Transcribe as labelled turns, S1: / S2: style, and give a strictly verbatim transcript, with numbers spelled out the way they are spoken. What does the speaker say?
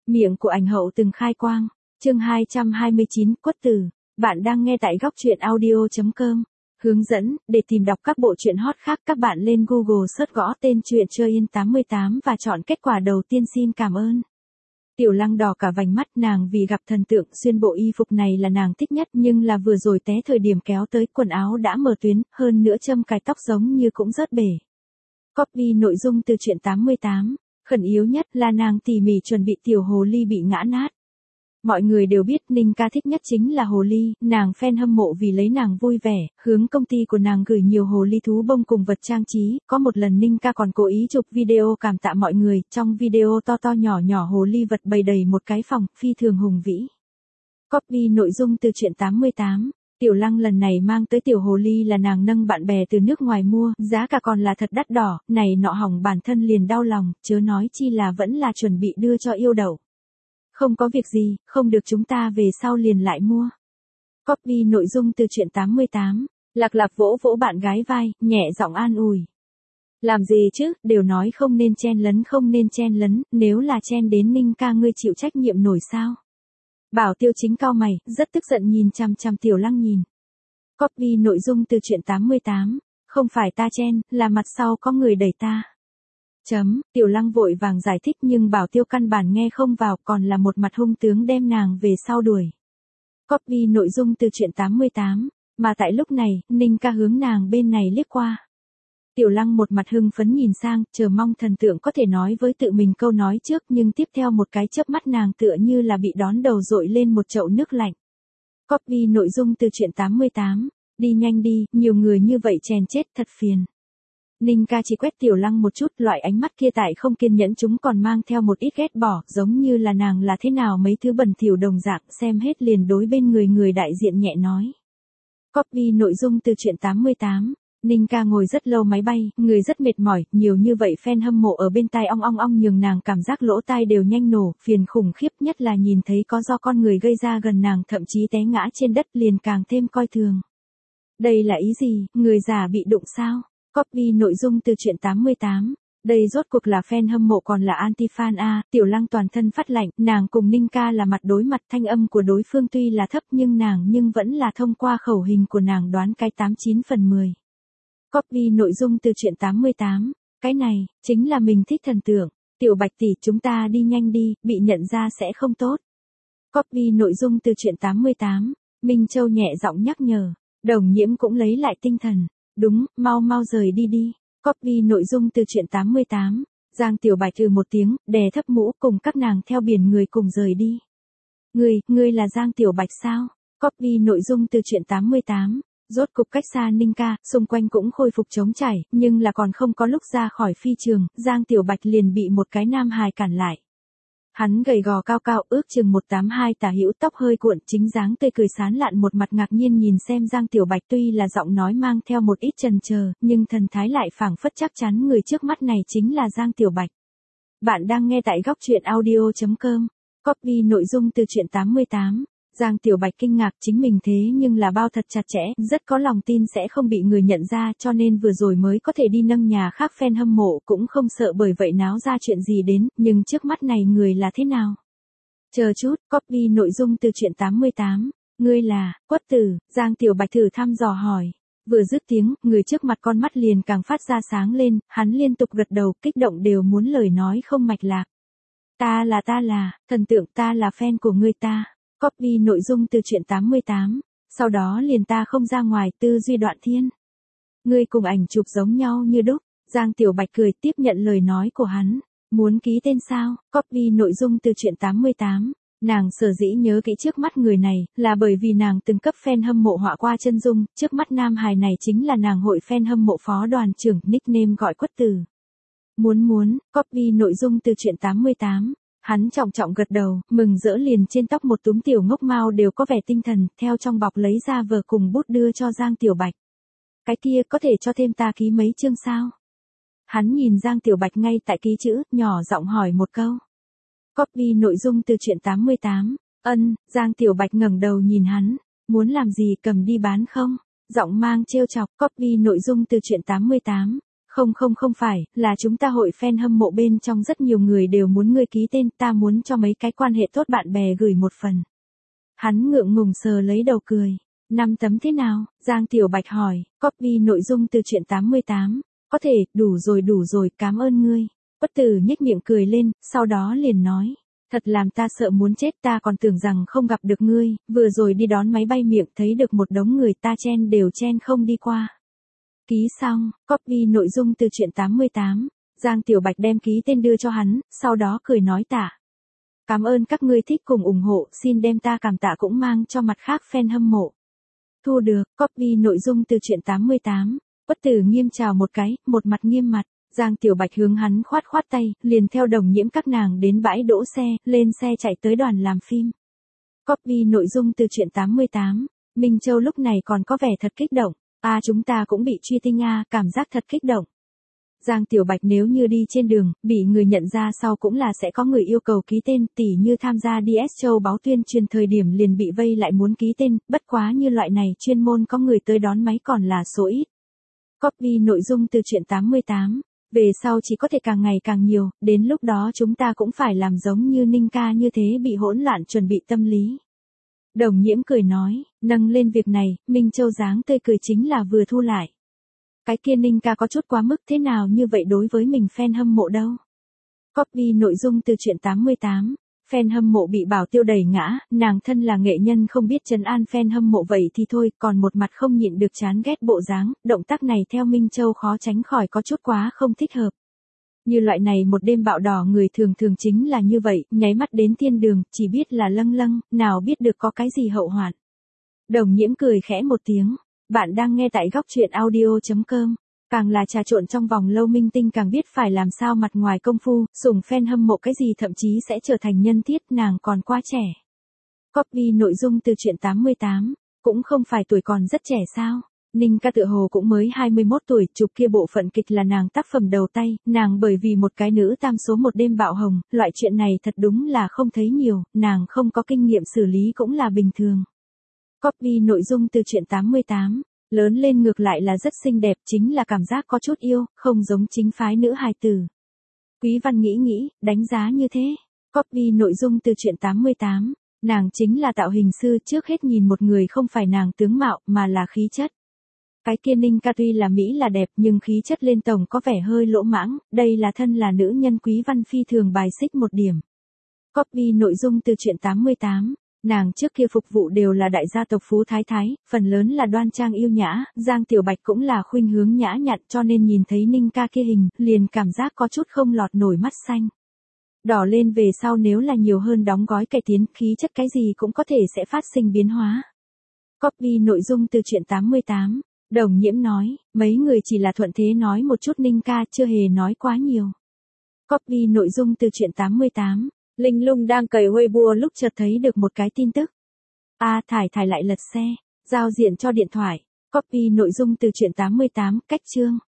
S1: Miệng của ảnh hậu từng khai quang. Chương hai trăm hai mươi chín, Quất Tử. Bạn đang nghe tại góc truyện audio chấm com. Hướng dẫn, để tìm đọc các bộ truyện hot khác các bạn lên Google search gõ tên truyện Chơi In tám mươi tám và chọn kết quả đầu tiên. Xin cảm ơn. Tiểu Lăng đỏ cả vành mắt, nàng vì gặp thần tượng xuyên bộ y phục này là nàng thích nhất, nhưng là vừa rồi té thời điểm kéo tới quần áo đã mở tuyến, hơn nữa châm cài tóc giống như cũng rớt bể. Copy nội dung từ truyện tám mươi tám. Khẩn yếu nhất là nàng tỉ mỉ chuẩn bị tiểu hồ ly bị ngã nát. Mọi người đều biết Ninh ca thích nhất chính là hồ ly, nàng fan hâm mộ vì lấy nàng vui vẻ, hướng công ty của nàng gửi nhiều hồ ly thú bông cùng vật trang trí, có một lần Ninh ca còn cố ý chụp video cảm tạ mọi người, trong video to to nhỏ nhỏ hồ ly vật bày đầy một cái phòng, phi thường hùng vĩ. Copy nội dung từ truyện tám mươi tám. Tiểu Lăng lần này mang tới tiểu hồ ly là nàng nâng bạn bè từ nước ngoài mua, giá cả còn là thật đắt đỏ, này nọ hỏng bản thân liền đau lòng, chớ nói chi là vẫn là chuẩn bị đưa cho yêu đậu. Không có việc gì, không được chúng ta về sau liền lại mua. Copy nội dung từ truyện tám mươi tám. Lạc Lạc vỗ vỗ bạn gái vai, nhẹ giọng an ủi. Làm gì chứ, đều nói không nên chen lấn không nên chen lấn, nếu là chen đến Ninh ca ngươi chịu trách nhiệm nổi sao? Bảo Tiêu Chính cau mày, rất tức giận nhìn chằm chằm Tiểu Lăng nhìn. Copy nội dung từ truyện tám mươi tám. Không phải ta chen, là mặt sau có người đẩy ta. Chấm, Tiểu Lăng vội vàng giải thích nhưng Bảo Tiêu căn bản nghe không vào, còn là một mặt hung tướng đem nàng về sau đuổi. Copy nội dung từ truyện tám mươi tám. Mà tại lúc này, Ninh ca hướng nàng bên này liếc qua. Tiểu Lăng một mặt hưng phấn nhìn sang, chờ mong thần tượng có thể nói với tự mình câu nói trước, nhưng tiếp theo một cái chớp mắt nàng tựa như là bị đón đầu dội lên một chậu nước lạnh. Copy nội dung từ truyện tám mươi tám. Đi nhanh đi, nhiều người như vậy chèn chết thật phiền. Ninh ca chỉ quét Tiểu Lăng một chút, loại ánh mắt kia tại không kiên nhẫn chúng còn mang theo một ít ghét bỏ, giống như là nàng là thế nào mấy thứ bẩn thỉu đồng dạng, xem hết liền đối bên người người đại diện nhẹ nói. Copy nội dung từ truyện tám mươi tám. Ninh ca ngồi rất lâu máy bay, người rất mệt mỏi, nhiều như vậy fan hâm mộ ở bên tai ong ong ong nhường nàng cảm giác lỗ tai đều nhanh nổ, phiền khủng khiếp, nhất là nhìn thấy có do con người gây ra gần nàng thậm chí té ngã trên đất liền càng thêm coi thường. Đây là ý gì, người già bị đụng sao? Copy nội dung từ truyện tám mươi tám. Đây rốt cuộc là fan hâm mộ còn là anti-fan a. Tiểu Lăng toàn thân phát lạnh, nàng cùng Ninh ca là mặt đối mặt, thanh âm của đối phương tuy là thấp nhưng nàng nhưng vẫn là thông qua khẩu hình của nàng đoán cái tám chín phần mười. Copy nội dung từ truyện tám mươi tám. Cái này, chính là mình thích thần tượng. Tiểu Bạch tỷ, chúng ta đi nhanh đi, bị nhận ra sẽ không tốt. Copy nội dung từ truyện tám mươi tám. Minh Châu nhẹ giọng nhắc nhở. Đồng Nhiễm cũng lấy lại tinh thần. Đúng, mau mau rời đi đi. Copy nội dung từ truyện tám mươi tám. Giang Tiểu Bạch ừ một tiếng, đè thấp mũ cùng các nàng theo biển người cùng rời đi. Ngươi, ngươi là Giang Tiểu Bạch sao? Copy nội dung từ truyện tám mươi tám. Rốt cục cách xa Ninh ca, xung quanh cũng khôi phục trống trải, nhưng là còn không có lúc ra khỏi phi trường, Giang Tiểu Bạch liền bị một cái nam hài cản lại. Hắn gầy gò cao cao, ước chừng một tám hai tả hữu, tóc hơi cuộn, chính dáng tươi cười sán lạn, một mặt ngạc nhiên nhìn xem Giang Tiểu Bạch, tuy là giọng nói mang theo một ít chần chờ, nhưng thần thái lại phảng phất chắc chắn người trước mắt này chính là Giang Tiểu Bạch. Bạn đang nghe tại góc truyện audio chấm com. Copy nội dung từ truyện tám mươi tám. Giang Tiểu Bạch kinh ngạc chính mình thế nhưng là bao thật chặt chẽ, rất có lòng tin sẽ không bị người nhận ra, cho nên vừa rồi mới có thể đi nâng nhà khác fan hâm mộ, cũng không sợ bởi vậy náo ra chuyện gì đến, nhưng trước mắt này người là thế nào? Chờ chút, copy nội dung từ truyện tám mươi tám. Ngươi là, Quất Tử, Giang Tiểu Bạch thử thăm dò hỏi. Vừa dứt tiếng, người trước mặt con mắt liền càng phát ra sáng lên, hắn liên tục gật đầu, kích động đều muốn lời nói không mạch lạc. Ta là ta là, thần tượng, ta là fan của ngươi ta. Copy nội dung từ truyện tám mươi tám. Sau đó liền ta không ra ngoài, tư duy đoạn thiên. Ngươi cùng ảnh chụp giống nhau như đúc. Giang Tiểu Bạch cười tiếp nhận lời nói của hắn. Muốn ký tên sao? Copy nội dung từ truyện tám mươi tám. Nàng sở dĩ nhớ kỹ trước mắt người này, là bởi vì nàng từng cấp fan hâm mộ họa qua chân dung, trước mắt nam hài này chính là nàng hội fan hâm mộ phó đoàn trưởng, nickname gọi Quất Tử. Muốn muốn, copy nội dung từ truyện tám mươi tám. Hắn trọng trọng gật đầu, mừng rỡ liền trên tóc một túm tiểu ngốc mao đều có vẻ tinh thần, theo trong bọc lấy ra vở cùng bút đưa cho Giang Tiểu Bạch. Cái kia có thể cho thêm ta ký mấy chương sao? Hắn nhìn Giang Tiểu Bạch ngay tại ký chữ, nhỏ giọng hỏi một câu. Copy nội dung từ truyện tám mươi tám. Ân, Giang Tiểu Bạch ngẩng đầu nhìn hắn. Muốn làm gì cầm đi bán không? Giọng mang trêu chọc, copy nội dung từ truyện tám mươi tám. Không không không phải, là chúng ta hội fan hâm mộ bên trong rất nhiều người đều muốn ngươi ký tên, ta muốn cho mấy cái quan hệ tốt bạn bè gửi một phần. Hắn ngượng ngùng sờ lấy đầu cười. Năm tấm thế nào? Giang Tiểu Bạch hỏi, copy nội dung từ truyện tám mươi tám. Có thể, đủ rồi đủ rồi, cảm ơn ngươi. Quất Tử nhếch miệng cười lên, sau đó liền nói. Thật làm ta sợ muốn chết, ta còn tưởng rằng không gặp được ngươi, vừa rồi đi đón máy bay miệng thấy được một đống người ta chen đều chen không đi qua. Ký xong, copy nội dung từ truyện tám mươi tám. Giang Tiểu Bạch đem ký tên đưa cho hắn, sau đó cười nói tạ. Cảm ơn các ngươi thích cùng ủng hộ, xin đem ta cảm tạ cũng mang cho mặt khác fan hâm mộ. Thu được, copy nội dung từ truyện tám mươi tám. Quất Tử nghiêm chào một cái, một mặt nghiêm mặt. Giang Tiểu Bạch hướng hắn khoát khoát tay, liền theo Đồng Nhiễm các nàng đến bãi đỗ xe, lên xe chạy tới đoàn làm phim. Copy nội dung từ truyện tám mươi tám. Minh Châu lúc này còn có vẻ thật kích động. À chúng ta cũng bị truy tinh à, cảm giác thật kích động. Giang Tiểu Bạch nếu như đi trên đường, bị người nhận ra sau cũng là sẽ có người yêu cầu ký tên, tỉ như tham gia đê ét Show báo tuyên truyền thời điểm liền bị vây lại muốn ký tên, bất quá như loại này chuyên môn có người tới đón máy còn là số ít. Copy nội dung từ truyện tám mươi tám. Về sau chỉ có thể càng ngày càng nhiều, đến lúc đó chúng ta cũng phải làm giống như Ninh ca như thế bị hỗn loạn chuẩn bị tâm lý. Đồng Nhiễm cười nói, nâng lên việc này, Minh Châu dáng tươi cười chính là vừa thu lại. Cái kia Ninh ca có chút quá mức, thế nào như vậy đối với mình fan hâm mộ đâu. Copy nội dung từ truyện tám mươi tám. Fan hâm mộ bị Bảo Tiêu đẩy ngã, nàng thân là nghệ nhân không biết trấn an fan hâm mộ vậy thì thôi, còn một mặt không nhịn được chán ghét bộ dáng, động tác này theo Minh Châu khó tránh khỏi có chút quá không thích hợp. Như loại này một đêm bạo đỏ người thường thường chính là như vậy, nháy mắt đến thiên đường, chỉ biết là lâng lâng, nào biết được có cái gì hậu hoạn. Đồng Nhiễm cười khẽ một tiếng, bạn đang nghe tại góc truyện audio chấm com. Càng là trà trộn trong vòng lâu minh tinh càng biết phải làm sao mặt ngoài công phu, sủng fan hâm mộ cái gì thậm chí sẽ trở thành nhân thiết, nàng còn quá trẻ. Copy nội dung từ truyện tám mươi tám, cũng không phải tuổi còn rất trẻ sao. Ninh ca tựa hồ cũng mới hai mươi mốt tuổi, chụp kia bộ phận kịch là nàng tác phẩm đầu tay, nàng bởi vì một cái nữ tam số một đêm bạo hồng, loại chuyện này thật đúng là không thấy nhiều, nàng không có kinh nghiệm xử lý cũng là bình thường. Copy nội dung từ truyện tám mươi tám. Lớn lên ngược lại là rất xinh đẹp, chính là cảm giác có chút yêu, không giống chính phái nữ hài tử. Quý Văn nghĩ nghĩ, đánh giá như thế. Copy nội dung từ truyện tám mươi tám. Nàng chính là tạo hình sư, trước hết nhìn một người không phải nàng tướng mạo mà là khí chất. Cái kia Ninh ca tuy là Mỹ là đẹp nhưng khí chất lên tổng có vẻ hơi lỗ mãng, đây là thân là nữ nhân Quý Văn phi thường bài xích một điểm. Copy nội dung từ truyện tám mươi tám. Nàng trước kia phục vụ đều là đại gia tộc phú thái thái, phần lớn là đoan trang yêu nhã, Giang Tiểu Bạch cũng là khuynh hướng nhã nhặn cho nên nhìn thấy Ninh ca kia hình, liền cảm giác có chút không lọt nổi mắt xanh. Đỏ lên về sau nếu là nhiều hơn đóng gói cải tiến, khí chất cái gì cũng có thể sẽ phát sinh biến hóa. Copy nội dung từ truyện tám mươi tám. Đồng Nhiễm nói, mấy người chỉ là thuận thế nói một chút Ninh ca, chưa hề nói quá nhiều. Copy nội dung từ truyện tám mươi tám. Linh Lung đang cày Weibo lúc chợt thấy được một cái tin tức. A à, Thải Thải lại lật xe, giao diện cho điện thoại. Copy nội dung từ truyện tám mươi tám, cách chương.